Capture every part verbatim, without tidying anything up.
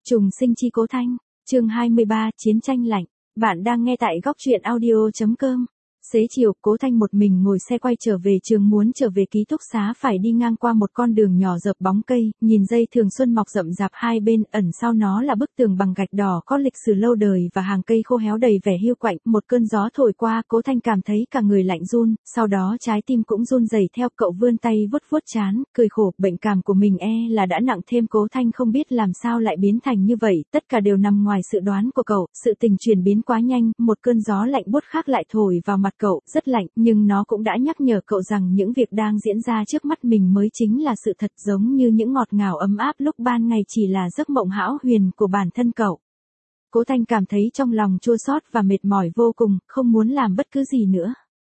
Trùng sinh chi Cố Thanh, chương hai mươi ba, Chiến tranh lạnh. Bạn đang nghe tại góc truyện audio.com. Xế chiều, Cố Thanh một mình ngồi xe quay trở về trường, muốn trở về ký túc xá phải đi ngang qua một con đường nhỏ dợp bóng cây, nhìn dây thường xuân mọc rậm rạp hai bên, ẩn sau nó là bức tường bằng gạch đỏ có lịch sử lâu đời và hàng cây khô héo đầy vẻ hiu quạnh. Một cơn gió thổi qua, Cố Thanh cảm thấy cả người lạnh run, sau đó trái tim cũng run rẩy theo. Cậu vươn tay vuốt vuốt trán, cười khổ, bệnh cảm của mình e là đã nặng thêm. Cố Thanh không biết làm sao lại biến thành như vậy, tất cả đều nằm ngoài sự đoán của cậu, sự tình chuyển biến quá nhanh, một cơn gió lạnh buốt khác lại thổi vào mặt cậu, rất lạnh, nhưng nó cũng đã nhắc nhở cậu rằng những việc đang diễn ra trước mắt mình mới chính là sự thật, giống như những ngọt ngào ấm áp lúc ban ngày chỉ là giấc mộng hão huyền của bản thân cậu. Cố Thanh cảm thấy trong lòng chua xót và mệt mỏi vô cùng, không muốn làm bất cứ gì nữa.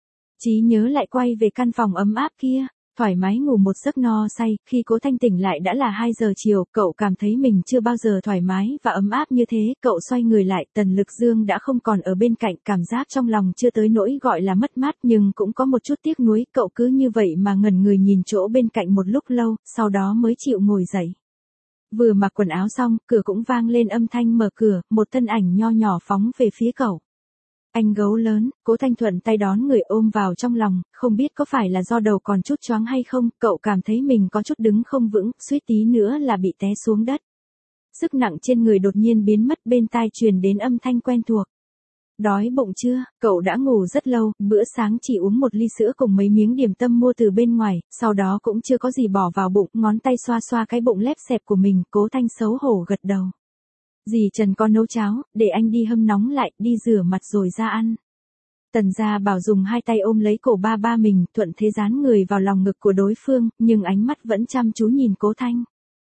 Trí nhớ lại quay về căn phòng ấm áp kia. Thoải mái ngủ một giấc no say, khi Cố Thanh tỉnh lại đã là hai giờ chiều, cậu cảm thấy mình chưa bao giờ thoải mái và ấm áp như thế. Cậu xoay người lại, Tần Lực Dương đã không còn ở bên cạnh, cảm giác trong lòng chưa tới nỗi gọi là mất mát nhưng cũng có một chút tiếc nuối. Cậu cứ như vậy mà ngẩn người nhìn chỗ bên cạnh một lúc lâu, sau đó mới chịu ngồi dậy. Vừa mặc quần áo xong, cửa cũng vang lên âm thanh mở cửa, một thân ảnh nho nhỏ phóng về phía cậu. Anh gấu lớn. Cố Thanh thuận tay đón người ôm vào trong lòng, không biết có phải là do đầu còn chút choáng hay không, cậu cảm thấy mình có chút đứng không vững, suýt tí nữa là bị té xuống đất. Sức nặng trên người đột nhiên biến mất, bên tai truyền đến âm thanh quen thuộc. Đói bụng chưa? Cậu đã ngủ rất lâu, bữa sáng chỉ uống một ly sữa cùng mấy miếng điểm tâm mua từ bên ngoài, sau đó cũng chưa có gì bỏ vào bụng, ngón tay xoa xoa cái bụng lép xẹp của mình. Cố Thanh xấu hổ gật đầu. Dì Trần có nấu cháo, để anh đi hâm nóng lại, đi rửa mặt rồi ra ăn. Tần Gia Bảo dùng hai tay ôm lấy cổ ba ba mình, thuận thế dán người vào lòng ngực của đối phương, nhưng ánh mắt vẫn chăm chú nhìn Cố Thanh.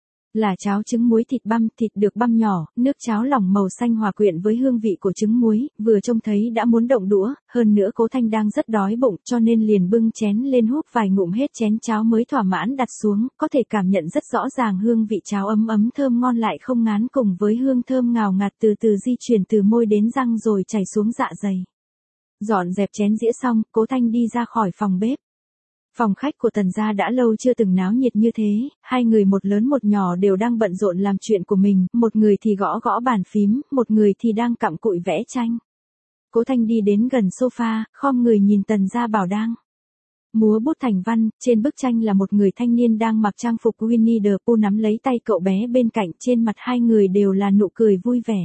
Là cháo trứng muối thịt băm, thịt được băm nhỏ, nước cháo lỏng màu xanh hòa quyện với hương vị của trứng muối, vừa trông thấy đã muốn động đũa, hơn nữa Cố Thanh đang rất đói bụng cho nên liền bưng chén lên húp vài ngụm hết chén cháo mới thỏa mãn đặt xuống, có thể cảm nhận rất rõ ràng hương vị cháo ấm ấm thơm ngon lại không ngán, cùng với hương thơm ngào ngạt từ từ di chuyển từ môi đến răng rồi chảy xuống dạ dày. Dọn dẹp chén dĩa xong, Cố Thanh đi ra khỏi phòng bếp. Phòng khách của Tần gia đã lâu chưa từng náo nhiệt như thế, hai người một lớn một nhỏ đều đang bận rộn làm chuyện của mình, một người thì gõ gõ bàn phím, một người thì đang cặm cụi vẽ tranh. Cố Thanh đi đến gần sofa, khom người nhìn Tần Gia Bảo đang múa bút thành văn, trên bức tranh là một người thanh niên đang mặc trang phục Winnie the Pooh nắm lấy tay cậu bé bên cạnh, trên mặt hai người đều là nụ cười vui vẻ.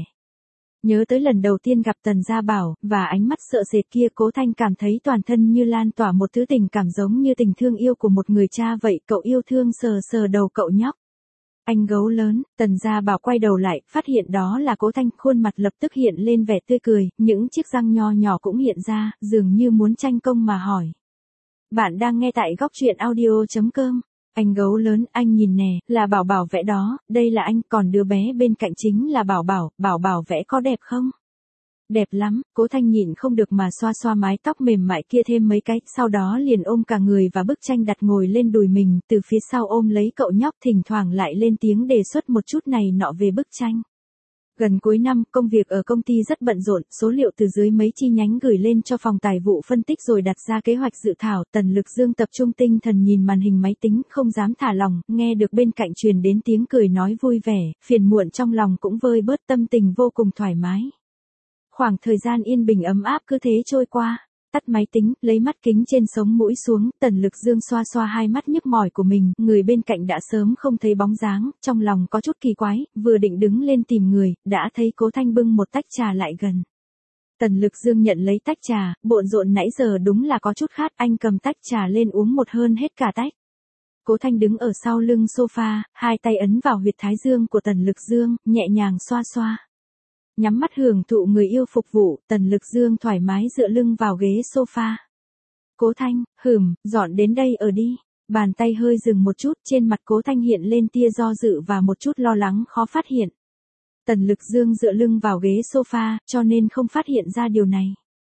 Nhớ tới lần đầu tiên gặp Tần Gia Bảo, và ánh mắt sợ sệt kia, Cố Thanh cảm thấy toàn thân như lan tỏa một thứ tình cảm giống như tình thương yêu của một người cha vậy. Cậu yêu thương sờ sờ đầu cậu nhóc. Anh gấu lớn. Tần Gia Bảo quay đầu lại, phát hiện đó là Cố Thanh, khuôn mặt lập tức hiện lên vẻ tươi cười, những chiếc răng nho nhỏ cũng hiện ra, dường như muốn tranh công mà hỏi. Bạn đang nghe tại góc truyện audio.com. Anh gấu lớn, anh nhìn nè, là Bảo Bảo vẽ đó, đây là anh, còn đứa bé bên cạnh chính là Bảo Bảo, Bảo Bảo vẽ có đẹp không? Đẹp lắm. Cố Thanh nhịn không được mà xoa xoa mái tóc mềm mại kia thêm mấy cái, sau đó liền ôm cả người và bức tranh đặt ngồi lên đùi mình, từ phía sau ôm lấy cậu nhóc, thỉnh thoảng lại lên tiếng đề xuất một chút này nọ về bức tranh. Gần cuối năm, công việc ở công ty rất bận rộn, số liệu từ dưới mấy chi nhánh gửi lên cho phòng tài vụ phân tích rồi đặt ra kế hoạch dự thảo. Tần Lực Dương tập trung tinh thần nhìn màn hình máy tính, không dám thả lỏng, nghe được bên cạnh truyền đến tiếng cười nói vui vẻ, phiền muộn trong lòng cũng vơi bớt, tâm tình vô cùng thoải mái. Khoảng thời gian yên bình ấm áp cứ thế trôi qua. Tắt máy tính, lấy mắt kính trên sống mũi xuống, Tần Lực Dương xoa xoa hai mắt nhức mỏi của mình, người bên cạnh đã sớm không thấy bóng dáng, trong lòng có chút kỳ quái, vừa định đứng lên tìm người, đã thấy Cố Thanh bưng một tách trà lại gần. Tần Lực Dương nhận lấy tách trà, bộn rộn nãy giờ đúng là có chút khát, anh cầm tách trà lên uống một hơn hết cả tách. Cố Thanh đứng ở sau lưng sofa, hai tay ấn vào huyệt thái dương của Tần Lực Dương, nhẹ nhàng xoa xoa. Nhắm mắt hưởng thụ người yêu phục vụ, Tần Lực Dương thoải mái dựa lưng vào ghế sofa. Cố Thanh, hừm, dọn đến đây ở đi. Bàn tay hơi dừng một chút, trên mặt Cố Thanh hiện lên tia do dự và một chút lo lắng khó phát hiện. Tần Lực Dương dựa lưng vào ghế sofa, cho nên không phát hiện ra điều này.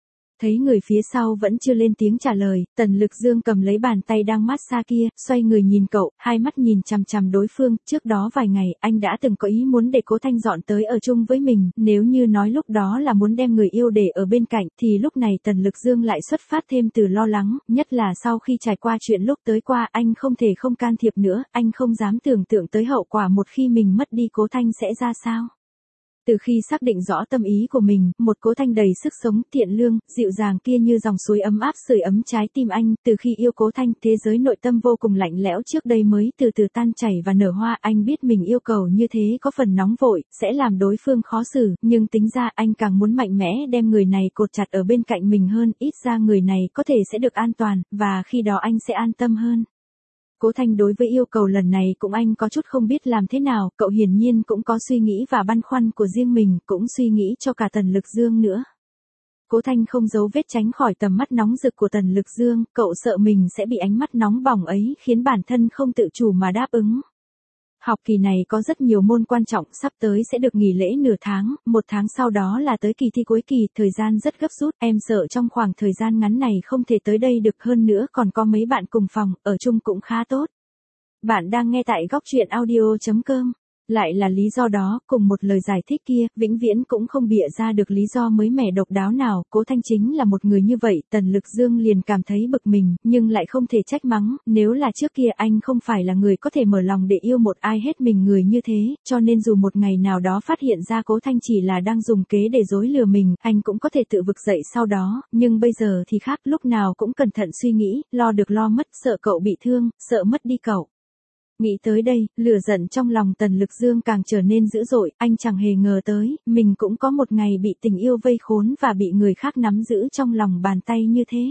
Thấy người phía sau vẫn chưa lên tiếng trả lời, Tần Lực Dương cầm lấy bàn tay đang mát xa kia, xoay người nhìn cậu, hai mắt nhìn chằm chằm đối phương, trước đó vài ngày, anh đã từng có ý muốn để Cố Thanh dọn tới ở chung với mình, nếu như nói lúc đó là muốn đem người yêu để ở bên cạnh, thì lúc này Tần Lực Dương lại xuất phát thêm từ lo lắng, nhất là sau khi trải qua chuyện lúc tới qua, anh không thể không can thiệp nữa, anh không dám tưởng tượng tới hậu quả một khi mình mất đi Cố Thanh sẽ ra sao. Từ khi xác định rõ tâm ý của mình, một Cố Thanh đầy sức sống, thiện lương, dịu dàng kia như dòng suối ấm áp sưởi ấm trái tim anh, từ khi yêu Cố Thanh, thế giới nội tâm vô cùng lạnh lẽo trước đây mới từ từ tan chảy và nở hoa, anh biết mình yêu cầu như thế có phần nóng vội, sẽ làm đối phương khó xử, nhưng tính ra anh càng muốn mạnh mẽ đem người này cột chặt ở bên cạnh mình hơn, ít ra người này có thể sẽ được an toàn, và khi đó anh sẽ an tâm hơn. Cố Thanh đối với yêu cầu lần này cũng anh có chút không biết làm thế nào, cậu hiển nhiên cũng có suy nghĩ và băn khoăn của riêng mình, cũng suy nghĩ cho cả Tần Lực Dương nữa. Cố Thanh không giấu vết tránh khỏi tầm mắt nóng rực của Tần Lực Dương, cậu sợ mình sẽ bị ánh mắt nóng bỏng ấy khiến bản thân không tự chủ mà đáp ứng. Học kỳ này có rất nhiều môn quan trọng, sắp tới sẽ được nghỉ lễ nửa tháng, một tháng sau đó là tới kỳ thi cuối kỳ, thời gian rất gấp rút, em sợ trong khoảng thời gian ngắn này không thể tới đây được, hơn nữa còn có mấy bạn cùng phòng, ở chung cũng khá tốt. Bạn đang nghe tại góc truyện audio chấm com. Lại là lý do đó, cùng một lời giải thích kia, vĩnh viễn cũng không bịa ra được lý do mới mẻ độc đáo nào, Cố Thanh chính là một người như vậy, Tần Lực Dương liền cảm thấy bực mình, nhưng lại không thể trách mắng, nếu là trước kia anh không phải là người có thể mở lòng để yêu một ai hết mình người như thế, cho nên dù một ngày nào đó phát hiện ra Cố Thanh chỉ là đang dùng kế để dối lừa mình, anh cũng có thể tự vực dậy sau đó, nhưng bây giờ thì khác, lúc nào cũng cẩn thận suy nghĩ, lo được lo mất, sợ cậu bị thương, sợ mất đi cậu. Nghĩ tới đây, lửa giận trong lòng Tần Lực Dương càng trở nên dữ dội, anh chẳng hề ngờ tới, mình cũng có một ngày bị tình yêu vây khốn và bị người khác nắm giữ trong lòng bàn tay như thế.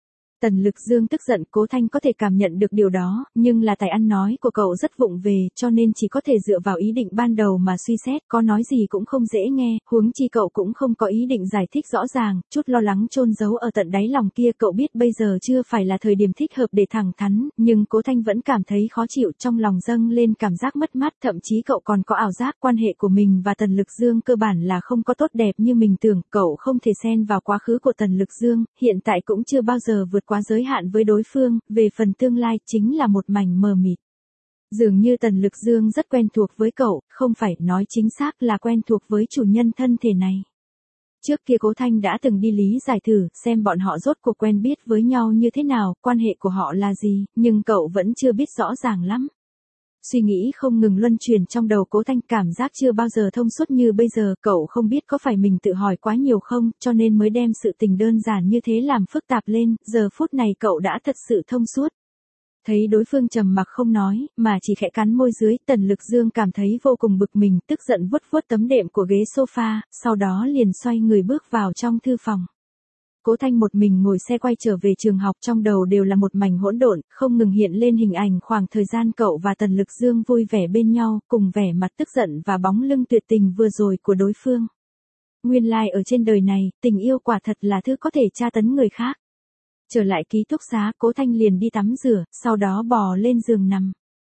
Tần Lực Dương tức giận, Cố Thanh có thể cảm nhận được điều đó, nhưng là tài ăn nói của cậu rất vụng về, cho nên chỉ có thể dựa vào ý định ban đầu mà suy xét, có nói gì cũng không dễ nghe, huống chi cậu cũng không có ý định giải thích rõ ràng, chút lo lắng chôn giấu ở tận đáy lòng kia, cậu biết bây giờ chưa phải là thời điểm thích hợp để thẳng thắn, nhưng Cố Thanh vẫn cảm thấy khó chịu, trong lòng dâng lên cảm giác mất mát, thậm chí cậu còn có ảo giác quan hệ của mình và Tần Lực Dương cơ bản là không có tốt đẹp như mình tưởng, cậu không thể xen vào quá khứ của Tần Lực Dương, hiện tại cũng chưa bao giờ vượt quá giới hạn với đối phương, về phần tương lai chính là một mảnh mờ mịt. Dường như Tần Lực Dương rất quen thuộc với cậu, không phải, nói chính xác là quen thuộc với chủ nhân thân thể này. Trước kia Cố Thanh đã từng đi lý giải thử, xem bọn họ rốt cuộc quen biết với nhau như thế nào, quan hệ của họ là gì, nhưng cậu vẫn chưa biết rõ ràng lắm. Suy nghĩ không ngừng luân chuyển trong đầu Cố Thanh, cảm giác chưa bao giờ thông suốt như bây giờ, cậu không biết có phải mình tự hỏi quá nhiều không, cho nên mới đem sự tình đơn giản như thế làm phức tạp lên, giờ phút này cậu đã thật sự thông suốt. Thấy đối phương trầm mặc không nói, mà chỉ khẽ cắn môi dưới, Tần Lực Dương cảm thấy vô cùng bực mình, tức giận vuốt vuốt tấm đệm của ghế sofa, sau đó liền xoay người bước vào trong thư phòng. Cố Thanh một mình ngồi xe quay trở về trường học, trong đầu đều là một mảnh hỗn độn, không ngừng hiện lên hình ảnh khoảng thời gian cậu và Tần Lực Dương vui vẻ bên nhau, cùng vẻ mặt tức giận và bóng lưng tuyệt tình vừa rồi của đối phương. Nguyên lai like ở trên đời này, tình yêu quả thật là thứ có thể tra tấn người khác. Trở lại ký túc xá, Cố Thanh liền đi tắm rửa, sau đó bò lên giường nằm.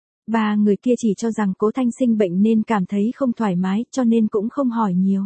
Ba người kia chỉ cho rằng Cố Thanh sinh bệnh nên cảm thấy không thoải mái, cho nên cũng không hỏi nhiều.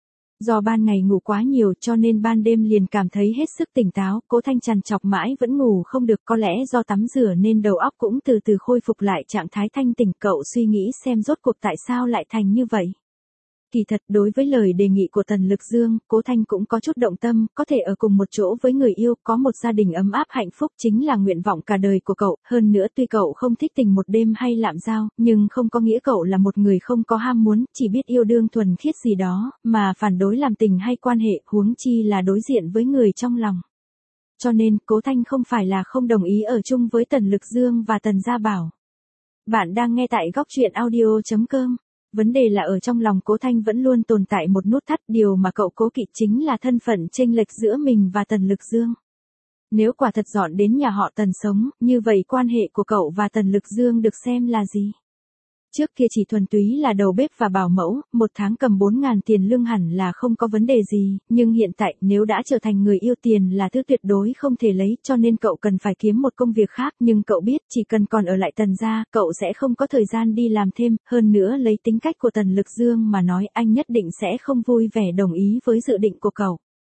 Do ban ngày ngủ quá nhiều cho nên ban đêm liền cảm thấy hết sức tỉnh táo, Cố Thanh trằn trọc mãi vẫn ngủ không được, có lẽ do tắm rửa nên đầu óc cũng từ từ khôi phục lại trạng thái thanh tỉnh, cậu suy nghĩ xem rốt cuộc tại sao lại thành như vậy. Kỳ thật đối với lời đề nghị của Tần Lực Dương, Cố Thanh cũng có chút động tâm, có thể ở cùng một chỗ với người yêu, có một gia đình ấm áp hạnh phúc chính là nguyện vọng cả đời của cậu, hơn nữa tuy cậu không thích tình một đêm hay lạm giao, nhưng không có nghĩa cậu là một người không có ham muốn, chỉ biết yêu đương thuần khiết gì đó, mà phản đối làm tình hay quan hệ, huống chi là đối diện với người trong lòng. Cho nên, Cố Thanh không phải là không đồng ý ở chung với Tần Lực Dương và Tần Gia Bảo. Bạn đang nghe tại góc truyện audio chấm com. Vấn đề là ở trong lòng Cố Thanh vẫn luôn tồn tại một nút thắt, điều mà cậu cố kỵ chính là thân phận chênh lệch giữa mình và Tần Lực Dương. Nếu quả thật dọn đến nhà họ Tần sống, như vậy quan hệ của cậu và Tần Lực Dương được xem là gì? Trước kia chỉ thuần túy là đầu bếp và bảo mẫu, một tháng cầm bốn ngàn tiền lương hẳn là không có vấn đề gì, nhưng hiện tại nếu đã trở thành người yêu tiền là thứ tuyệt đối không thể lấy, cho nên cậu cần phải kiếm một công việc khác, nhưng cậu biết chỉ cần còn ở lại Tần gia, cậu sẽ không có thời gian đi làm thêm, hơn nữa lấy tính cách của Tần Lực Dương mà nói, anh nhất định sẽ không vui vẻ đồng ý với dự định của cậu.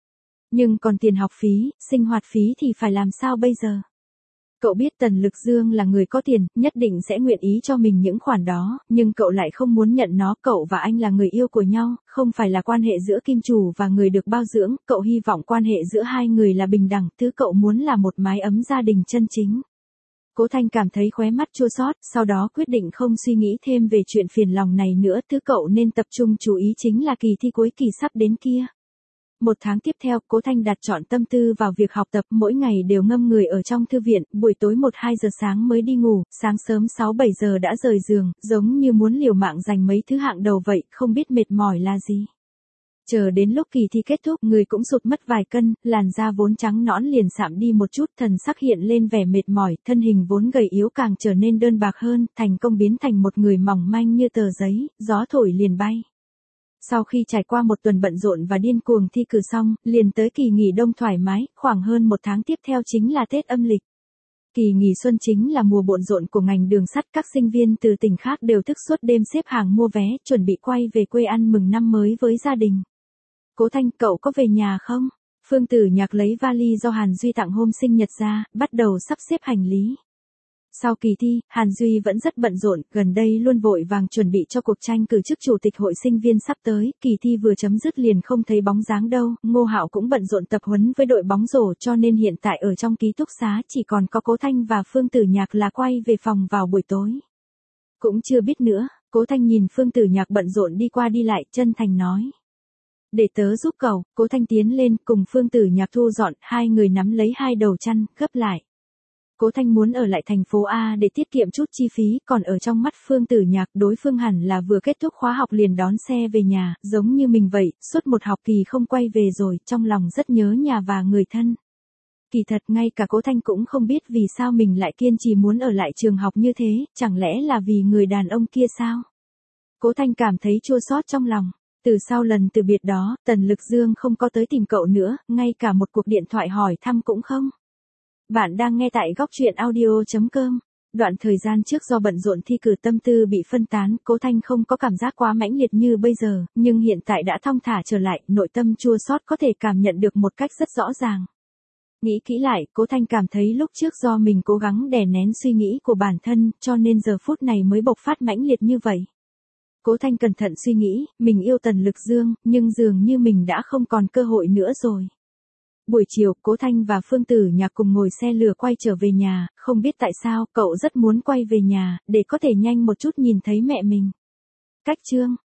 Nhưng còn tiền học phí, sinh hoạt phí thì phải làm sao bây giờ? Cậu biết Tần Lực Dương là người có tiền, nhất định sẽ nguyện ý cho mình những khoản đó, nhưng cậu lại không muốn nhận nó. Cậu và anh là người yêu của nhau, không phải là quan hệ giữa kim chủ và người được bao dưỡng. Cậu hy vọng quan hệ giữa hai người là bình đẳng, thứ cậu muốn là một mái ấm gia đình chân chính. Cố Thanh cảm thấy khóe mắt chua xót, sau đó quyết định không suy nghĩ thêm về chuyện phiền lòng này nữa. Thứ cậu nên tập trung chú ý chính là kỳ thi cuối kỳ sắp đến kia. Một tháng tiếp theo, Cố Thanh đặt trọn tâm tư vào việc học tập, mỗi ngày đều ngâm người ở trong thư viện, buổi tối một hai giờ sáng mới đi ngủ, sáng sớm sáu bảy giờ đã rời giường, giống như muốn liều mạng giành mấy thứ hạng đầu vậy, không biết mệt mỏi là gì. Chờ đến lúc kỳ thi kết thúc, người cũng sụt mất vài cân, làn da vốn trắng nõn liền sạm đi một chút, thần sắc hiện lên vẻ mệt mỏi, thân hình vốn gầy yếu càng trở nên đơn bạc hơn, thành công biến thành một người mỏng manh như tờ giấy, gió thổi liền bay. Sau khi trải qua một tuần bận rộn và điên cuồng thi cử xong, liền tới kỳ nghỉ đông thoải mái, khoảng hơn một tháng tiếp theo chính là Tết âm lịch. Kỳ nghỉ xuân chính là mùa bộn rộn của ngành đường sắt, các sinh viên từ tỉnh khác đều thức suốt đêm xếp hàng mua vé, chuẩn bị quay về quê ăn mừng năm mới với gia đình. Cố Thanh, cậu có về nhà không? Phương Tử Nhạc lấy vali do Hàn Duy tặng hôm sinh nhật ra, bắt đầu sắp xếp hành lý. Sau kỳ thi, Hàn Duy vẫn rất bận rộn, gần đây luôn vội vàng chuẩn bị cho cuộc tranh cử chức chủ tịch hội sinh viên sắp tới, kỳ thi vừa chấm dứt liền không thấy bóng dáng đâu. Ngô Hạo cũng bận rộn tập huấn với đội bóng rổ, cho nên hiện tại ở trong ký túc xá chỉ còn có Cố Thanh và Phương Tử Nhạc là quay về phòng vào buổi tối. Cũng chưa biết nữa. Cố Thanh nhìn Phương Tử Nhạc bận rộn đi qua đi lại, chân thành nói: để tớ giúp cậu. Cố Thanh tiến lên cùng Phương Tử Nhạc thu dọn, hai người nắm lấy hai đầu chăn, gấp lại. Cố Thanh muốn ở lại thành phố A để tiết kiệm chút chi phí, còn ở trong mắt Phương Tử Nhạc, đối phương hẳn là vừa kết thúc khóa học liền đón xe về nhà, giống như mình vậy, suốt một học kỳ không quay về rồi, trong lòng rất nhớ nhà và người thân. Kỳ thật ngay cả Cố Thanh cũng không biết vì sao mình lại kiên trì muốn ở lại trường học như thế, chẳng lẽ là vì người đàn ông kia sao? Cố Thanh cảm thấy chua xót trong lòng. Từ sau lần từ biệt đó, Tần Lực Dương không có tới tìm cậu nữa, ngay cả một cuộc điện thoại hỏi thăm cũng không. Bạn đang nghe tại góc truyện audio chấm com. Đoạn thời gian trước do bận rộn thi cử tâm tư bị phân tán, Cố Thanh không có cảm giác quá mãnh liệt như bây giờ, nhưng hiện tại đã thong thả trở lại, nội tâm chua xót có thể cảm nhận được một cách rất rõ ràng. Nghĩ kỹ lại, Cố Thanh cảm thấy lúc trước do mình cố gắng đè nén suy nghĩ của bản thân, cho nên giờ phút này mới bộc phát mãnh liệt như vậy. Cố Thanh cẩn thận suy nghĩ, mình yêu Tần Lực Dương, nhưng dường như mình đã không còn cơ hội nữa rồi. Buổi chiều, Cố Thanh và Phương Tử Nhạc cùng ngồi xe lửa quay trở về nhà, không biết tại sao, cậu rất muốn quay về nhà, để có thể nhanh một chút nhìn thấy mẹ mình. Cách chương